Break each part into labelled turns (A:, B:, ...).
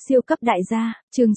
A: Siêu cấp đại gia, chương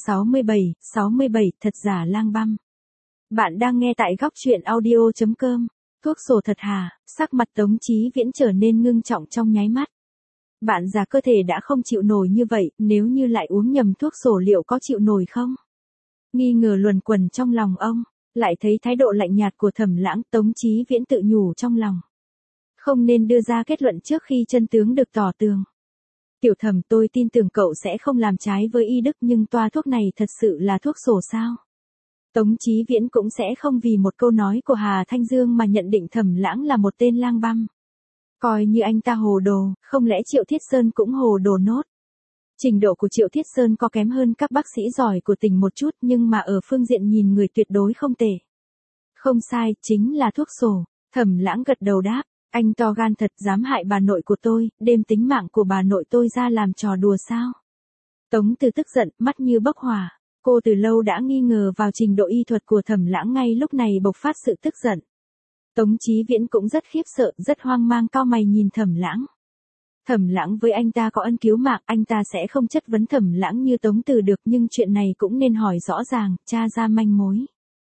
A: 67, thật giả lang băm. Bạn đang nghe tại góc truyện audio.com. Thuốc sổ thật hả? Sắc mặt Tống Chí Viễn trở nên ngưng trọng trong nháy mắt. Bạn già cơ thể đã không chịu nổi như vậy, nếu như lại uống nhầm thuốc sổ liệu có chịu nổi không? Nghi ngờ luẩn quẩn trong lòng ông, lại thấy thái độ lạnh nhạt của Thẩm Lãng, Tống Chí Viễn tự nhủ trong lòng. Không nên đưa ra kết luận trước khi chân tướng được tỏ tường. Tiểu Thẩm, tôi tin tưởng cậu sẽ không làm trái với y đức, nhưng toa thuốc này thật sự là thuốc sổ sao? Tống Chí Viễn cũng sẽ không vì một câu nói của Hà Thanh Dương mà nhận định Thẩm Lãng là một tên lang băm. Coi như anh ta hồ đồ, không lẽ Triệu Thiết Sơn cũng hồ đồ nốt? Trình độ của Triệu Thiết Sơn có kém hơn các bác sĩ giỏi của tỉnh một chút, nhưng mà ở phương diện nhìn người tuyệt đối không tệ. Không sai, chính là thuốc sổ. Thẩm Lãng gật đầu đáp. Anh to gan thật, dám hại bà nội của tôi, đem tính mạng của bà nội tôi ra làm trò đùa sao? Tống Từ tức giận, mắt như bốc hỏa. Cô từ lâu đã nghi ngờ vào trình độ y thuật của Thẩm Lãng, ngay lúc này bộc phát sự tức giận. Tống Chí Viễn cũng rất khiếp sợ, rất hoang mang, cau mày nhìn Thẩm Lãng. Thẩm Lãng với anh ta có ân cứu mạng, anh ta sẽ không chất vấn Thẩm Lãng như Tống Từ được, nhưng chuyện này cũng nên hỏi rõ ràng, tra ra manh mối.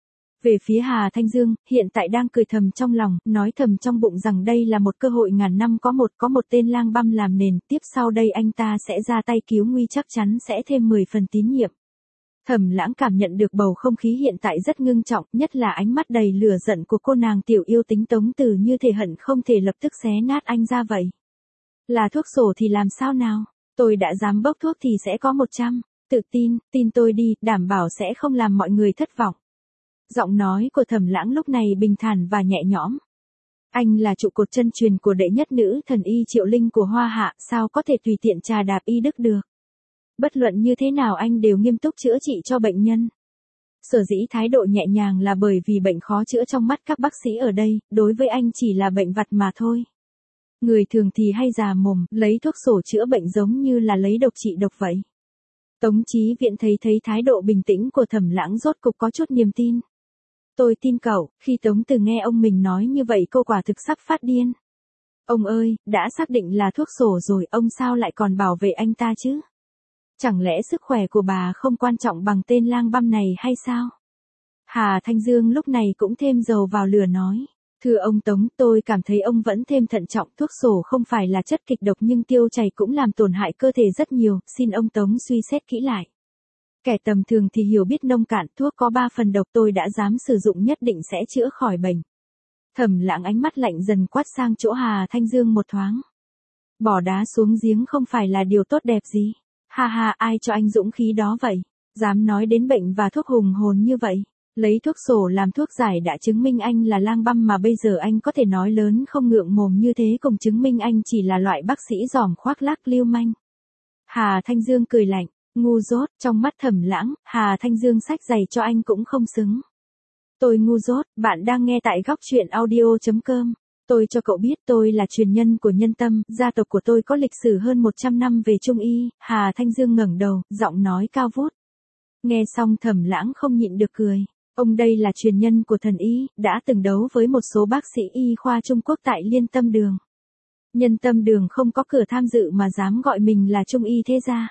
A: Về phía Hà Thanh Dương, hiện tại đang cười thầm trong lòng, nói thầm trong bụng rằng đây là một cơ hội ngàn năm có một tên lang băm làm nền, tiếp sau đây anh ta sẽ ra tay cứu nguy, chắc chắn sẽ thêm 10 phần tín nhiệm. Thẩm Lãng cảm nhận được bầu không khí hiện tại rất ngưng trọng, nhất là ánh mắt đầy lửa giận của cô nàng tiểu yêu tính Tống Từ, như thể hận không thể lập tức xé nát anh ra vậy. Là thuốc sổ thì làm sao nào? Tôi đã dám bốc thuốc thì sẽ có 100. Tự tin, tin tôi đi, đảm bảo sẽ không làm mọi người thất vọng. Giọng nói của Thẩm Lãng lúc này bình thản và nhẹ nhõm. Anh là trụ cột chân truyền của đệ nhất nữ thần y Triệu Linh của Hoa Hạ, sao có thể tùy tiện trà đạp y đức được? Bất luận như thế nào anh đều nghiêm túc chữa trị cho bệnh nhân. Sở dĩ thái độ nhẹ nhàng là bởi vì bệnh khó chữa trong mắt các bác sĩ ở đây, đối với anh chỉ là bệnh vặt mà thôi. Người thường thì hay già mồm, lấy thuốc sổ chữa bệnh giống như là lấy độc trị độc vậy. Tống Chí Viễn thấy thái độ bình tĩnh của Thẩm Lãng rốt cục có chút niềm tin. Tôi tin cậu. Khi Tống Từ nghe ông mình nói như vậy, cô quả thực sắp phát điên. Ông ơi, đã xác định là thuốc sổ rồi, ông sao lại còn bảo vệ anh ta chứ? Chẳng lẽ sức khỏe của bà không quan trọng bằng tên lang băm này hay sao? Hà Thanh Dương lúc này cũng thêm dầu vào lửa nói. Thưa ông Tống, tôi cảm thấy ông vẫn thêm thận trọng, thuốc sổ không phải là chất kịch độc nhưng tiêu chảy cũng làm tổn hại cơ thể rất nhiều, xin ông Tống suy xét kỹ lại. Kẻ tầm thường thì hiểu biết nông cạn, thuốc có 3 phần độc tôi đã dám sử dụng nhất định sẽ chữa khỏi bệnh. Thẩm Lãng ánh mắt lạnh dần quát sang chỗ Hà Thanh Dương một thoáng. Bỏ đá xuống giếng không phải là điều tốt đẹp gì. Ha ha, ai cho anh dũng khí đó vậy? Dám nói đến bệnh và thuốc hùng hồn như vậy. Lấy thuốc sổ làm thuốc giải đã chứng minh anh là lang băm, mà bây giờ anh có thể nói lớn không ngượng mồm như thế, cùng chứng minh anh chỉ là loại bác sĩ giòm khoác lác lưu manh. Hà Thanh Dương cười lạnh. Ngu dốt, trong mắt Thẩm Lãng, Hà Thanh Dương xách giày cho anh cũng không xứng. Tôi ngu dốt, bạn đang nghe tại góc truyện audio.com. Tôi cho cậu biết tôi là truyền nhân của Nhân Tâm, gia tộc của tôi có lịch sử hơn 100 năm về Trung y. Hà Thanh Dương ngẩng đầu, giọng nói cao vút. Nghe xong Thẩm Lãng không nhịn được cười. Ông đây là truyền nhân của thần y, đã từng đấu với một số bác sĩ y khoa Trung Quốc tại Liên Tâm Đường. Nhân Tâm Đường không có cửa tham dự mà dám gọi mình là Trung y thế gia.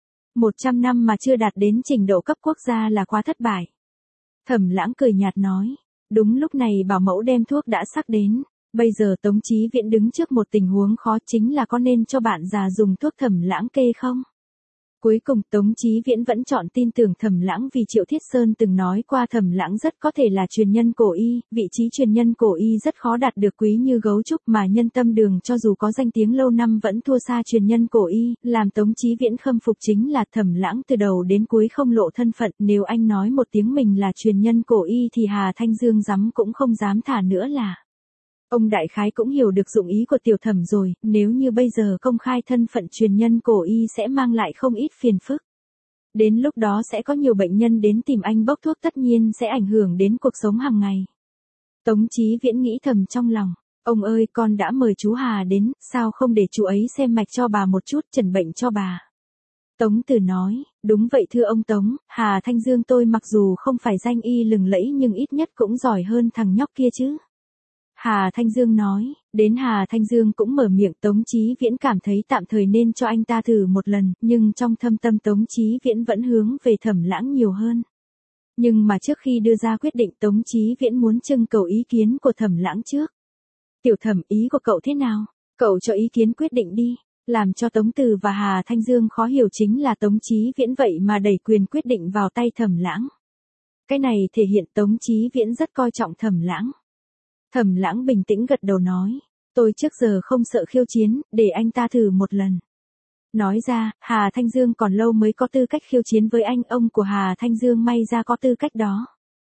A: 100 năm mà chưa đạt đến trình độ cấp quốc gia là quá thất bại. Thẩm Lãng cười nhạt nói. Đúng lúc này bảo mẫu đem thuốc đã sắc đến. Bây giờ Tống Chí Viễn đứng trước một tình huống khó, chính là có nên cho bạn già dùng thuốc Thẩm Lãng kê không? Cuối cùng Tống Chí Viễn vẫn chọn tin tưởng Thẩm Lãng vì Triệu Thiết Sơn từng nói qua Thẩm Lãng rất có thể là truyền nhân cổ y, vị trí truyền nhân cổ y rất khó đạt được quý như gấu trúc, mà Nhân Tâm Đường cho dù có danh tiếng lâu năm vẫn thua xa truyền nhân cổ y, làm Tống Chí Viễn khâm phục chính là Thẩm Lãng từ đầu đến cuối không lộ thân phận, nếu anh nói một tiếng mình là truyền nhân cổ y thì Hà Thanh Dương dám cũng không dám thả nữa là. Ông đại khái cũng hiểu được dụng ý của Tiểu Thẩm rồi, nếu như bây giờ công khai thân phận truyền nhân cổ y sẽ mang lại không ít phiền phức. Đến lúc đó sẽ có nhiều bệnh nhân đến tìm anh bốc thuốc, tất nhiên sẽ ảnh hưởng đến cuộc sống hàng ngày. Tống Chí Viễn nghĩ thầm trong lòng, ông ơi, con đã mời chú Hà đến, sao không để chú ấy xem mạch cho bà một chút, chẩn bệnh cho bà. Tống Từ nói, đúng vậy thưa ông Tống, Hà Thanh Dương tôi mặc dù không phải danh y lừng lẫy nhưng ít nhất cũng giỏi hơn thằng nhóc kia chứ. Hà Thanh Dương nói, đến Hà Thanh Dương cũng mở miệng. Tống Chí Viễn cảm thấy tạm thời nên cho anh ta thử một lần, nhưng trong thâm tâm Tống Chí Viễn vẫn hướng về Thẩm Lãng nhiều hơn. Nhưng mà trước khi đưa ra quyết định Tống Chí Viễn muốn trưng cầu ý kiến của Thẩm Lãng trước. Tiểu Thẩm, ý của cậu thế nào? Cậu cho ý kiến quyết định đi. Làm cho Tống Từ và Hà Thanh Dương khó hiểu chính là Tống Chí Viễn vậy mà đẩy quyền quyết định vào tay Thẩm Lãng. Cái này thể hiện Tống Chí Viễn rất coi trọng Thẩm Lãng. Thẩm Lãng bình tĩnh gật đầu nói, tôi trước giờ không sợ khiêu chiến, để anh ta thử một lần. Nói ra, Hà Thanh Dương còn lâu mới có tư cách khiêu chiến với anh, ông của Hà Thanh Dương may ra có tư cách đó.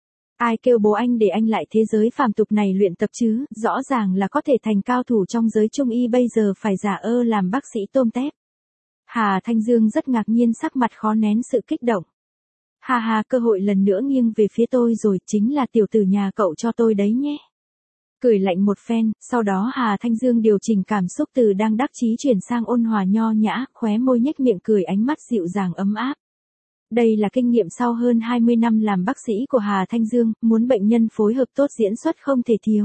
A: Ai kêu bố anh để anh lại thế giới phàm tục này luyện tập chứ, rõ ràng là có thể thành cao thủ trong giới trung y bây giờ phải giả làm bác sĩ tôm tép. Hà Thanh Dương rất ngạc nhiên, sắc mặt khó nén sự kích động. Ha ha, cơ hội lần nữa nghiêng về phía tôi rồi, chính là tiểu tử nhà cậu cho tôi đấy nhé. Cười lạnh một phen, sau đó Hà Thanh Dương điều chỉnh cảm xúc từ đang đắc chí chuyển sang ôn hòa nho nhã, khóe môi nhếch miệng cười, ánh mắt dịu dàng ấm áp. Đây là kinh nghiệm sau hơn 20 năm làm bác sĩ của Hà Thanh Dương, muốn bệnh nhân phối hợp tốt diễn xuất không thể thiếu.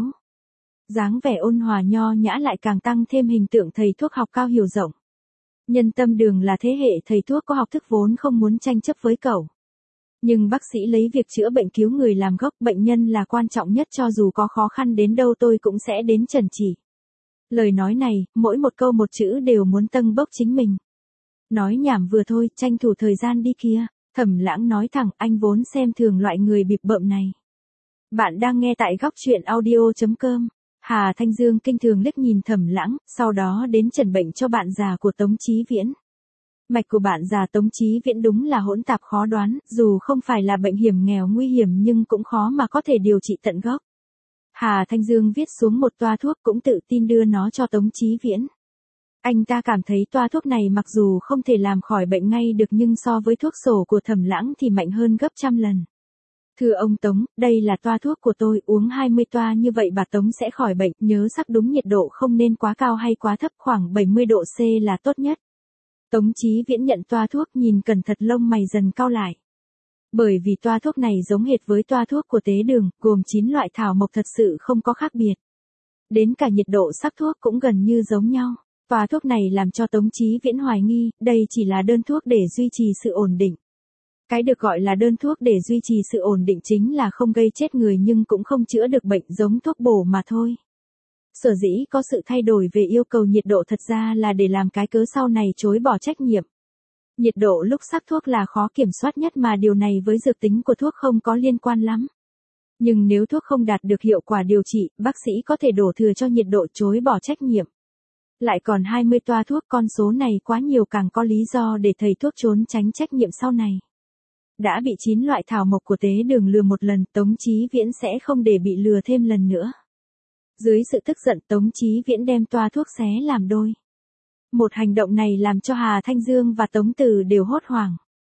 A: Dáng vẻ ôn hòa nho nhã lại càng tăng thêm hình tượng thầy thuốc học cao hiểu rộng. Nhân Tâm Đường là thế hệ thầy thuốc có học thức vốn không muốn tranh chấp với cậu. Nhưng bác sĩ lấy việc chữa bệnh cứu người làm gốc, bệnh nhân là quan trọng nhất, cho dù có khó khăn đến đâu tôi cũng sẽ đến trần chỉ. Lời nói này, mỗi một câu một chữ đều muốn tâng bốc chính mình. Nói nhảm vừa thôi, tranh thủ thời gian đi kia. Thẩm Lãng nói thẳng, anh vốn xem thường loại người bịp bợm này. Bạn đang nghe tại góc truyện audio.com. Hà Thanh Dương kinh thường liếc nhìn Thẩm Lãng, sau đó đến chẩn bệnh cho bạn già của Tống Chí Viễn. Mạch của bạn già Tống Chí Viễn đúng là hỗn tạp khó đoán, dù không phải là bệnh hiểm nghèo nguy hiểm nhưng cũng khó mà có thể điều trị tận gốc. Hà Thanh Dương viết xuống một toa thuốc cũng tự tin đưa nó cho Tống Chí Viễn. Anh ta cảm thấy toa thuốc này mặc dù không thể làm khỏi bệnh ngay được nhưng so với thuốc sổ của Thẩm Lãng thì mạnh hơn gấp trăm lần. Thưa ông Tống, đây là toa thuốc của tôi, uống 20 toa như vậy bà Tống sẽ khỏi bệnh, nhớ sắc đúng nhiệt độ không nên quá cao hay quá thấp, khoảng 70 độ C là tốt nhất. Tống Chí Viễn nhận toa thuốc, nhìn cẩn thận, lông mày dần cau lại. Bởi vì toa thuốc này giống hệt với toa thuốc của Tế Đường, gồm 9 loại thảo mộc, thật sự không có khác biệt. Đến cả nhiệt độ sắc thuốc cũng gần như giống nhau. Toa thuốc này làm cho Tống Chí Viễn hoài nghi, đây chỉ là đơn thuốc để duy trì sự ổn định. Cái được gọi là đơn thuốc để duy trì sự ổn định chính là không gây chết người nhưng cũng không chữa được bệnh, giống thuốc bổ mà thôi. Sở dĩ có sự thay đổi về yêu cầu nhiệt độ thật ra là để làm cái cớ sau này chối bỏ trách nhiệm. Nhiệt độ lúc sắc thuốc là khó kiểm soát nhất mà điều này với dược tính của thuốc không có liên quan lắm. Nhưng nếu thuốc không đạt được hiệu quả điều trị, bác sĩ có thể đổ thừa cho nhiệt độ, chối bỏ trách nhiệm. Lại còn 20 toa thuốc, con số này quá nhiều, càng có lý do để thầy thuốc trốn tránh trách nhiệm sau này. Đã bị 9 loại thảo mộc của Tế Đường lừa một lần, Tống Chí Viễn sẽ không để bị lừa thêm lần nữa. Dưới sự tức giận, Tống Chí Viễn đem toa thuốc xé làm đôi. Một hành động này làm cho Hà Thanh Dương và Tống Từ đều hốt hoảng.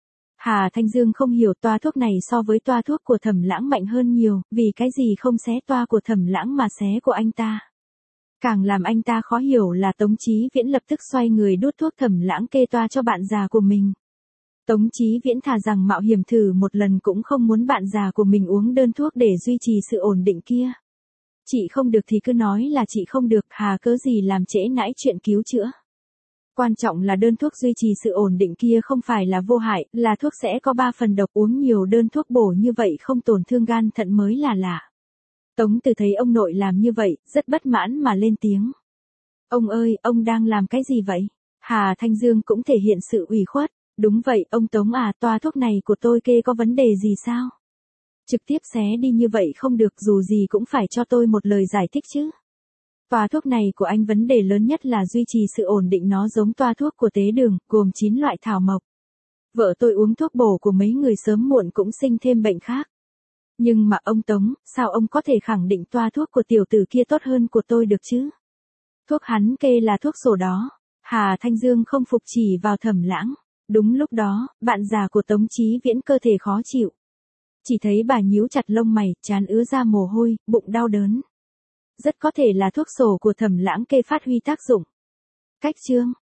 A: Hà Thanh Dương không hiểu toa thuốc này so với toa thuốc của Thẩm Lãng mạnh hơn nhiều, vì cái gì không xé toa của Thẩm Lãng mà xé của anh ta. Càng làm anh ta khó hiểu là Tống Chí Viễn lập tức xoay người đút thuốc Thẩm Lãng kê toa cho bạn già của mình. Tống Chí Viễn thà rằng mạo hiểm thử một lần cũng không muốn bạn già của mình uống đơn thuốc để duy trì sự ổn định kia. Chị không được thì cứ nói là chị không được, hà cớ gì làm trễ nãi chuyện cứu chữa. Quan trọng là đơn thuốc duy trì sự ổn định kia không phải là vô hại, là thuốc sẽ có 3 phần độc, uống nhiều đơn thuốc bổ như vậy không tổn thương gan thận mới là lạ. Tống Từ thấy ông nội làm như vậy, rất bất mãn mà lên tiếng. Ông ơi, ông đang làm cái gì vậy? Hà Thanh Dương cũng thể hiện sự ủy khuất. Đúng vậy, ông Tống à, toa thuốc này của tôi kê có vấn đề gì sao? Trực tiếp xé đi như vậy không được, dù gì cũng phải cho tôi một lời giải thích chứ. Toa thuốc này của anh vấn đề lớn nhất là duy trì sự ổn định, nó giống toa thuốc của Tế Đường, gồm 9 loại thảo mộc. Vợ tôi uống thuốc bổ của mấy người sớm muộn cũng sinh thêm bệnh khác. Nhưng mà ông Tống, sao ông có thể khẳng định toa thuốc của tiểu tử kia tốt hơn của tôi được chứ? Thuốc hắn kê là thuốc sổ đó. Hà Thanh Dương không phục chỉ vào Thẩm Lãng. Đúng lúc đó, bạn già của Tống Chí Viễn cơ thể khó chịu. Chỉ thấy bà nhíu chặt lông mày, trán ứa ra mồ hôi, bụng đau đớn. Rất có thể là thuốc sổ của Thẩm Lãng kê phát huy tác dụng. Cách chương